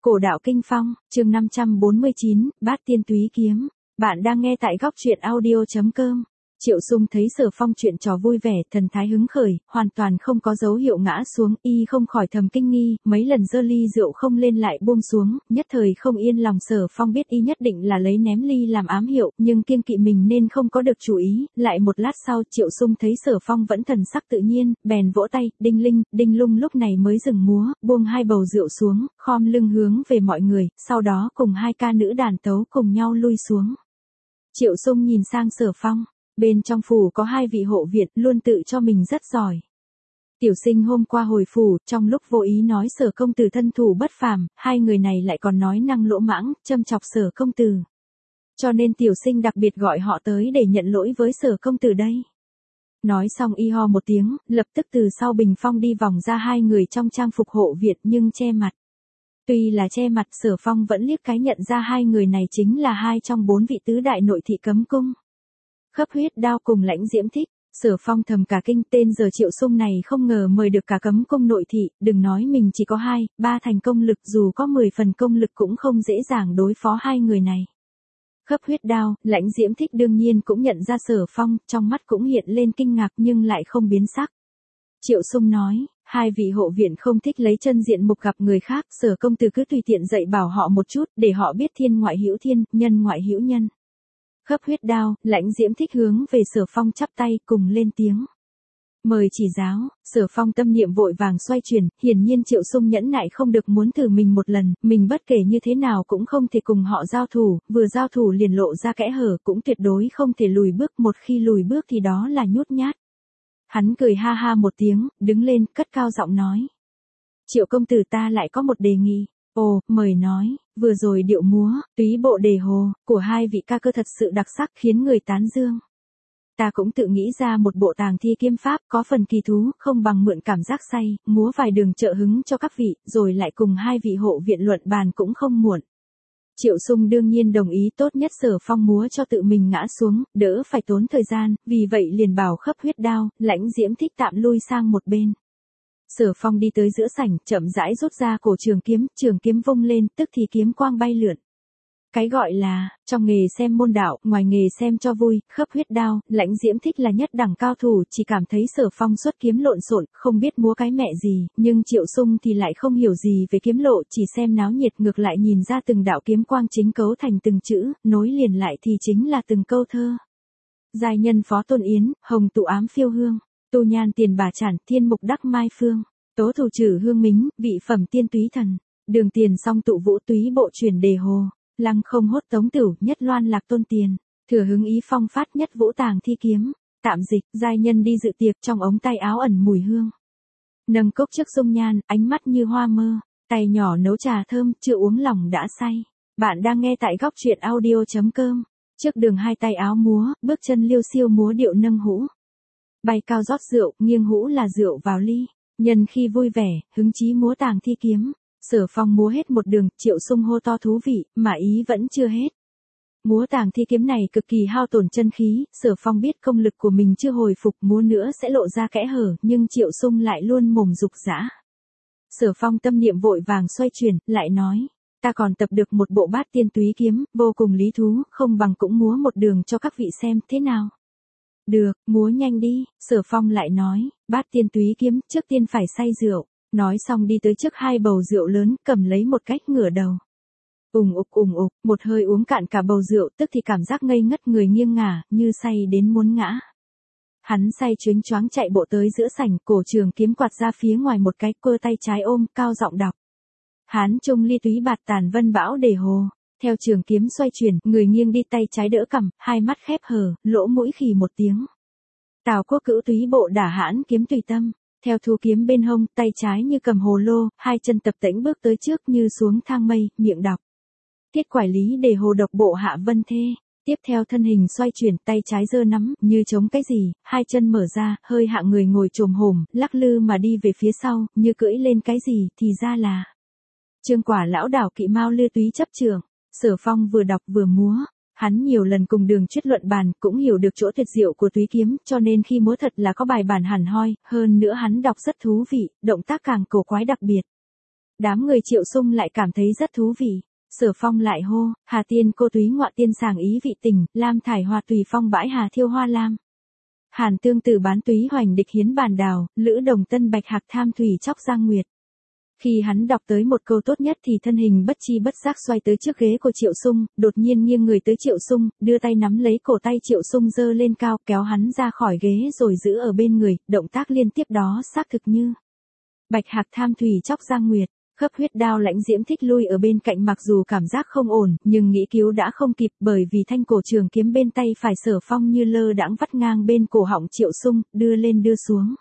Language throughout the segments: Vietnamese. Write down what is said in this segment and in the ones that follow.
Cổ đạo kinh phong, chương 549, bát tiên túy kiếm. Bạn đang nghe tại góc truyện audio.com. Triệu Sung thấy Sở Phong chuyện trò vui vẻ, thần thái hứng khởi, hoàn toàn không có dấu hiệu ngã xuống, y không khỏi thầm kinh nghi, mấy lần giơ ly rượu không lên lại buông xuống, nhất thời không yên lòng. Sở Phong biết y nhất định là lấy ném ly làm ám hiệu, nhưng kiêng kỵ mình nên không có được chú ý. Lại một lát sau, Triệu Sung thấy Sở Phong vẫn thần sắc tự nhiên, bèn vỗ tay, đinh linh, đinh lung lúc này mới dừng múa, buông hai bầu rượu xuống, khom lưng hướng về mọi người, sau đó cùng hai ca nữ đàn tấu cùng nhau lui xuống. Triệu Sung nhìn sang Sở Phong. Bên trong phủ có hai vị hộ viện luôn tự cho mình rất giỏi. Tiểu Sinh hôm qua hồi phủ, trong lúc vô ý nói Sở công tử thân thủ bất phàm, hai người này lại còn nói năng lỗ mãng, châm chọc Sở công tử. Cho nên Tiểu Sinh đặc biệt gọi họ tới để nhận lỗi với Sở công tử đây. Nói xong y ho một tiếng, lập tức từ sau bình phong đi vòng ra hai người trong trang phục hộ viện nhưng che mặt. Tuy là che mặt, Sở Phong vẫn liếc cái nhận ra hai người này chính là hai trong bốn vị tứ đại nội thị cấm cung. Khấp huyết đao cùng Lãnh Diễm Thích. Sở Phong thầm cả kinh, tên giờ Triệu Sung này không ngờ mời được cả cấm cung nội thị, đừng nói mình chỉ có 2, 3 thành công lực, dù có 10 phần công lực cũng không dễ dàng đối phó hai người này. Khấp huyết đao, Lãnh Diễm Thích đương nhiên cũng nhận ra Sở Phong, trong mắt cũng hiện lên kinh ngạc nhưng lại không biến sắc. Triệu Sung nói, hai vị hộ viện không thích lấy chân diện mục gặp người khác, Sở công tử cứ tùy tiện dạy bảo họ một chút, để họ biết thiên ngoại hữu thiên, nhân ngoại hữu nhân. Khấp huyết đao, Lãnh Diễm Thích hướng về Sở Phong chắp tay cùng lên tiếng. Mời chỉ giáo. Sở Phong tâm niệm vội vàng xoay chuyển, hiển nhiên Triệu Sung nhẫn nại không được muốn thử mình một lần, mình bất kể như thế nào cũng không thể cùng họ giao thủ, vừa giao thủ liền lộ ra kẽ hở, cũng tuyệt đối không thể lùi bước, một khi lùi bước thì đó là nhút nhát. Hắn cười ha ha một tiếng, đứng lên, cất cao giọng nói. Triệu công tử, ta lại có một đề nghị. Ồ, mời nói. Vừa rồi điệu múa, túy bộ đề hồ, của hai vị ca cơ thật sự đặc sắc, khiến người tán dương. Ta cũng tự nghĩ ra một bộ tàng thi kiếm pháp, có phần kỳ thú, không bằng mượn cảm giác say, múa vài đường trợ hứng cho các vị, rồi lại cùng hai vị hộ viện luận bàn cũng không muộn. Triệu Sung đương nhiên đồng ý, tốt nhất Sở Phong múa cho tự mình ngã xuống, đỡ phải tốn thời gian, vì vậy liền bảo khấp huyết đao, Lãnh Diễm Thích tạm lui sang một bên. Sở Phong đi tới giữa sảnh, chậm rãi rút ra cổ trường kiếm vung lên, tức thì kiếm quang bay lượn. Cái gọi là, trong nghề xem môn đạo, ngoài nghề xem cho vui, khấp huyết đao, Lãnh Diễm Thích là nhất đẳng cao thủ, chỉ cảm thấy Sở Phong xuất kiếm lộn xộn, không biết múa cái mẹ gì, nhưng Triệu Sung thì lại không hiểu gì về kiếm lộ, chỉ xem náo nhiệt, ngược lại nhìn ra từng đạo kiếm quang chính cấu thành từng chữ, nối liền lại thì chính là từng câu thơ. Giai nhân phó tôn yến, hồng tụ ám phiêu hương. Tu nhan tiền bà chản, thiên mục đắc mai phương. Tố thủ trừ hương mính, vị phẩm tiên túy thần. Đường tiền song tụ vũ túy bộ truyền đề hồ. Lăng không hốt tống tửu, nhất loan lạc tôn tiền. Thừa hứng ý phong phát nhất vũ tàng thi kiếm. Tạm dịch, giai nhân đi dự tiệc, trong ống tay áo ẩn mùi hương. Nâng cốc trước dung nhan, ánh mắt như hoa mơ. Tay nhỏ nấu trà thơm, chưa uống lòng đã say. Bạn đang nghe tại góc truyện audio.com. Trước đường hai tay áo múa, bước chân liêu xiêu múa điệu nâng hũ. Bay cao rót rượu, nghiêng hũ là rượu vào ly. Nhân khi vui vẻ, hứng chí múa tàng thi kiếm. Sở Phong múa hết một đường, Triệu Sung hô to thú vị, mà ý vẫn chưa hết. Múa tàng thi kiếm này cực kỳ hao tổn chân khí, Sở Phong biết công lực của mình chưa hồi phục, múa nữa sẽ lộ ra kẽ hở, nhưng Triệu Sung lại luôn mồm dục dã. Sở Phong tâm niệm vội vàng xoay chuyển, lại nói. Ta còn tập được một bộ bát tiên túy kiếm, vô cùng lý thú, không bằng cũng múa một đường cho các vị xem, thế nào? Được, múa nhanh đi. Sở Phong lại nói, bát tiên túy kiếm, trước tiên phải say rượu. Nói xong đi tới trước hai bầu rượu lớn, cầm lấy một cách ngửa đầu. Ùng ục, một hơi uống cạn cả bầu rượu, tức thì cảm giác ngây ngất người nghiêng ngả, như say đến muốn ngã. Hắn say choáng choáng chạy bộ tới giữa sảnh, cổ trường kiếm quạt ra phía ngoài một cái, cơ tay trái ôm, cao giọng đọc. Hán trung ly túy bạt tàn vân bão đề hồ. Theo trường kiếm xoay chuyển, người nghiêng đi tay trái đỡ cằm, hai mắt khép hờ, lỗ mũi khì một tiếng. Tào Quốc cữu túy bộ đả hãn kiếm tùy tâm. Theo thu kiếm bên hông, tay trái như cầm hồ lô, hai chân tập tễnh bước tới trước như xuống thang mây, miệng đọc. Tiết quải lý đề hồ độc bộ hạ vân thê. Tiếp theo thân hình xoay chuyển, tay trái giơ nắm, như chống cái gì, hai chân mở ra, hơi hạ người ngồi chồm hổm, lắc lư mà đi về phía sau, như cưỡi lên cái gì, thì ra là Trương quả lão đảo kỵ mao lư túy chấp trường. Sở Phong vừa đọc vừa múa. Hắn nhiều lần cùng Đường Chuyết luận bàn, cũng hiểu được chỗ tuyệt diệu của túy kiếm, cho nên khi múa thật là có bài bản hẳn hoi, hơn nữa hắn đọc rất thú vị, động tác càng cổ quái đặc biệt. Đám người Triệu Sung lại cảm thấy rất thú vị. Sở Phong lại hô, Hà Tiên cô túy ngọa tiên sàng ý vị tình, Lam thải hoa tùy phong bãi hà thiêu hoa lam. Hàn tương tử bán túy hoành địch hiến bàn đào, lữ đồng tân bạch hạc tham thủy chóc giang nguyệt. Khi hắn đọc tới một câu tốt nhất thì thân hình bất chi bất giác xoay tới trước ghế của Triệu Sung, đột nhiên nghiêng người tới Triệu Sung, đưa tay nắm lấy cổ tay Triệu Sung giơ lên cao, kéo hắn ra khỏi ghế rồi giữ ở bên người, động tác liên tiếp đó xác thực như bạch hạc tham thủy chóc giang nguyệt. Khấp huyết đao Lãnh Diễm Thích lui ở bên cạnh, mặc dù cảm giác không ổn, nhưng nghĩ cứu đã không kịp, bởi vì thanh cổ trường kiếm bên tay phải Sở Phong như lơ đãng vắt ngang bên cổ họng Triệu Sung, đưa lên đưa xuống.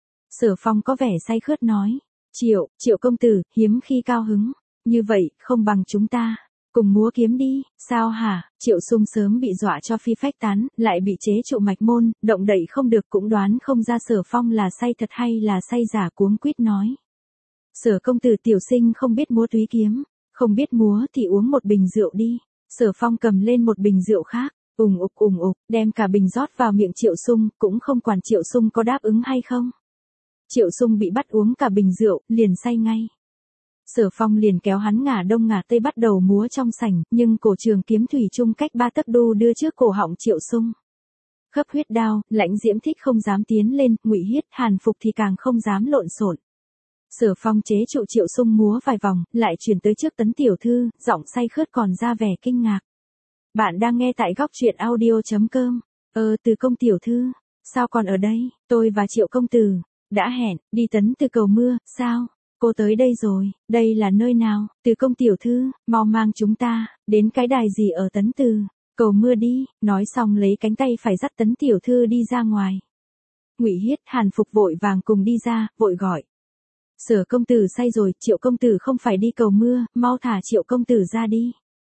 Sở Phong có vẻ say khướt nói, Triệu công tử, hiếm khi cao hứng, như vậy, không bằng chúng ta cùng múa kiếm đi, sao hả? Triệu Sung sớm bị dọa cho phi phách tán, lại bị chế trụ mạch môn, động đậy không được, cũng đoán không ra Sở Phong là say thật hay là say giả, cuống quýt nói. Sở công tử, tiểu sinh không biết múa túy kiếm, không biết múa thì uống một bình rượu đi. Sở Phong cầm lên một bình rượu khác, ùng ục, đem cả bình rót vào miệng Triệu Sung, cũng không quản Triệu Sung có đáp ứng hay không. Triệu Sung bị bắt uống cả bình rượu, liền say ngay. Sở Phong liền kéo hắn ngả đông ngả tây bắt đầu múa trong sảnh, nhưng cổ trường kiếm thủy chung cách 3 tấc đu đưa trước cổ họng Triệu Sung. Khấp huyết đao, Lãnh Diễm Thích không dám tiến lên, Ngụy Hiết, Hàn Phục thì càng không dám lộn xộn. Sở Phong chế trụ Triệu Sung múa vài vòng, lại chuyển tới trước Tấn tiểu thư, giọng say khướt còn ra vẻ kinh ngạc. Bạn đang nghe tại góc truyện audio.com. Từ công tiểu thư, sao còn ở đây? Tôi và Triệu công tử đã hẹn đi Tấn Từ cầu mưa, sao? Cô tới đây rồi, đây là nơi nào? Từ công tiểu thư, mau mang chúng ta đến cái đài gì ở Tấn Từ cầu mưa đi. Nói xong lấy cánh tay phải dắt Tấn tiểu thư đi ra ngoài. Ngụy Hiết, Hàn Phục vội vàng cùng đi ra, vội gọi. Sở công tử say rồi, Triệu công tử không phải đi cầu mưa, mau thả Triệu công tử ra đi.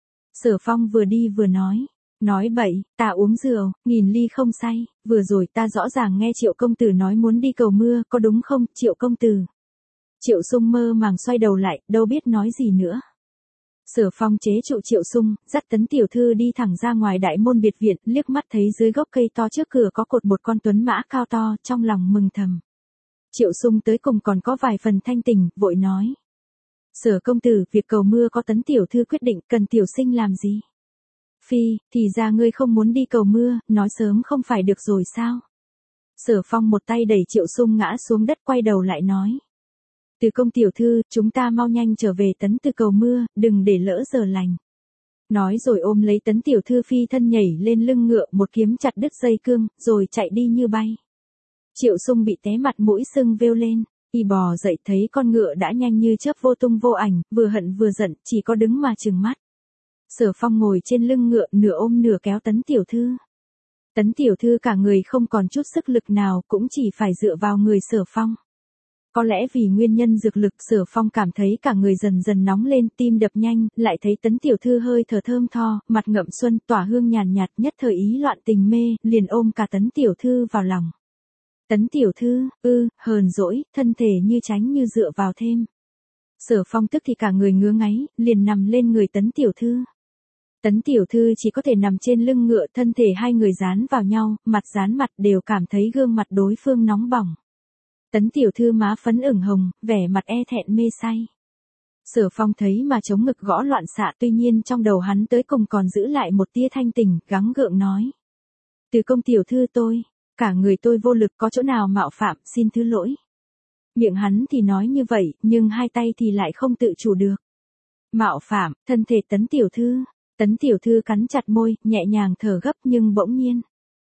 Sở Phong vừa đi vừa nói bậy, ta uống rượu, nghìn ly không say, vừa rồi ta rõ ràng nghe Triệu công tử nói muốn đi cầu mưa, có đúng không, Triệu công tử? Triệu Sung mơ màng xoay đầu lại, đâu biết nói gì nữa. Sở Phong chế trụ Triệu Sung, dắt Tấn tiểu thư đi thẳng ra ngoài đại môn biệt viện, liếc mắt thấy dưới gốc cây to trước cửa có cột một con tuấn mã cao to, trong lòng mừng thầm. Triệu Sung tới cùng còn có vài phần thanh tình, vội nói. Sở công tử, việc cầu mưa có Tấn tiểu thư quyết định, cần tiểu sinh làm gì? Phi, thì ra ngươi không muốn đi cầu mưa, nói sớm không phải được rồi sao? Sở Phong một tay đẩy Triệu Sung ngã xuống đất, quay đầu lại nói. Từ công tiểu thư, chúng ta mau nhanh trở về Tấn Từ cầu mưa, đừng để lỡ giờ lành. Nói rồi ôm lấy Tấn tiểu thư phi thân nhảy lên lưng ngựa, một kiếm chặt đứt dây cương, rồi chạy đi như bay. Triệu Sung bị té mặt mũi sưng vêu lên, y bò dậy thấy con ngựa đã nhanh như chớp vô tung vô ảnh, vừa hận vừa giận, chỉ có đứng mà trừng mắt. Sở Phong ngồi trên lưng ngựa, nửa ôm nửa kéo Tấn tiểu thư. Tấn tiểu thư cả người không còn chút sức lực nào, cũng chỉ phải dựa vào người Sở Phong. Có lẽ vì nguyên nhân dược lực, Sở Phong cảm thấy cả người dần dần nóng lên, tim đập nhanh, lại thấy Tấn tiểu thư hơi thở thơm tho, mặt ngậm xuân, tỏa hương nhàn nhạt, nhất thời ý loạn tình mê, liền ôm cả Tấn tiểu thư vào lòng. Tấn tiểu thư, hờn dỗi, thân thể như tránh như dựa vào thêm. Sở Phong tức thì cả người ngứa ngáy, liền nằm lên người Tấn tiểu thư. Tấn tiểu thư chỉ có thể nằm trên lưng ngựa, thân thể hai người dán vào nhau, mặt dán mặt, đều cảm thấy gương mặt đối phương nóng bỏng. Tấn tiểu thư má phấn ửng hồng, vẻ mặt e thẹn mê say. Sở Phong thấy mà chống ngực gõ loạn xạ, tuy nhiên trong đầu hắn tới cùng còn giữ lại một tia thanh tình, gắng gượng nói. Từ công tiểu thư tôi, cả người tôi vô lực, có chỗ nào mạo phạm, xin thứ lỗi. Miệng hắn thì nói như vậy, nhưng hai tay thì lại không tự chủ được. Mạo phạm, thân thể Tấn tiểu thư cắn chặt môi, nhẹ nhàng thở gấp nhưng bỗng nhiên.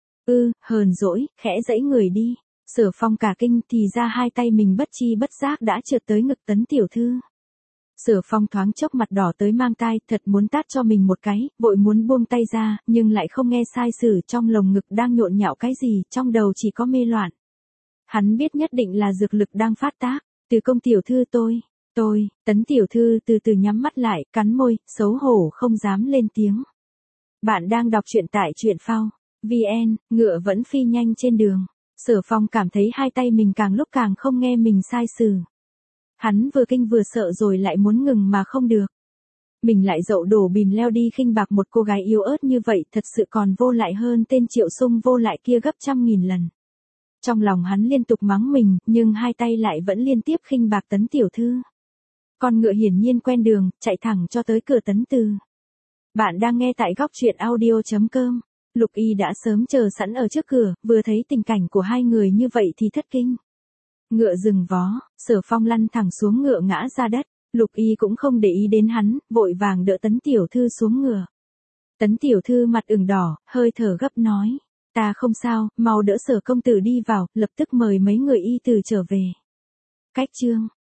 Hờn dỗi, khẽ giãy người đi. Sở Phong cả kinh, thì ra hai tay mình bất chi bất giác đã trượt tới ngực Tấn tiểu thư. Sở Phong thoáng chốc mặt đỏ tới mang tai, thật muốn tát cho mình một cái, vội muốn buông tay ra, nhưng lại không nghe sai sử, trong lồng ngực đang nhộn nhạo cái gì, trong đầu chỉ có mê loạn. Hắn biết nhất định là dược lực đang phát tác. Từ công tiểu thư tôi, Tấn tiểu thư từ từ nhắm mắt lại, cắn môi, xấu hổ không dám lên tiếng. Bạn đang đọc truyện tại truyện phao.vn, ngựa vẫn phi nhanh trên đường. Sở Phong cảm thấy hai tay mình càng lúc càng không nghe mình sai sử. Hắn vừa kinh vừa sợ rồi lại muốn ngừng mà không được. Mình lại dậu đổ bìm leo đi khinh bạc một cô gái yếu ớt như vậy, thật sự còn vô lại hơn tên Triệu Sung vô lại kia gấp 100.000 lần. Trong lòng hắn liên tục mắng mình, nhưng hai tay lại vẫn liên tiếp khinh bạc Tấn tiểu thư. Con ngựa hiển nhiên quen đường, chạy thẳng cho tới cửa Tấn Từ. Bạn đang nghe tại góc truyện audio.com. Lục Y đã sớm chờ sẵn ở trước cửa, vừa thấy tình cảnh của hai người như vậy thì thất kinh. Ngựa dừng vó, Sở Phong lăn thẳng xuống ngựa ngã ra đất. Lục Y cũng không để ý đến hắn, vội vàng đỡ Tấn tiểu thư xuống ngựa. Tấn tiểu thư mặt ửng đỏ, hơi thở gấp nói. Ta không sao, mau đỡ Sở công tử đi vào, lập tức mời mấy người y từ trở về. Cách chương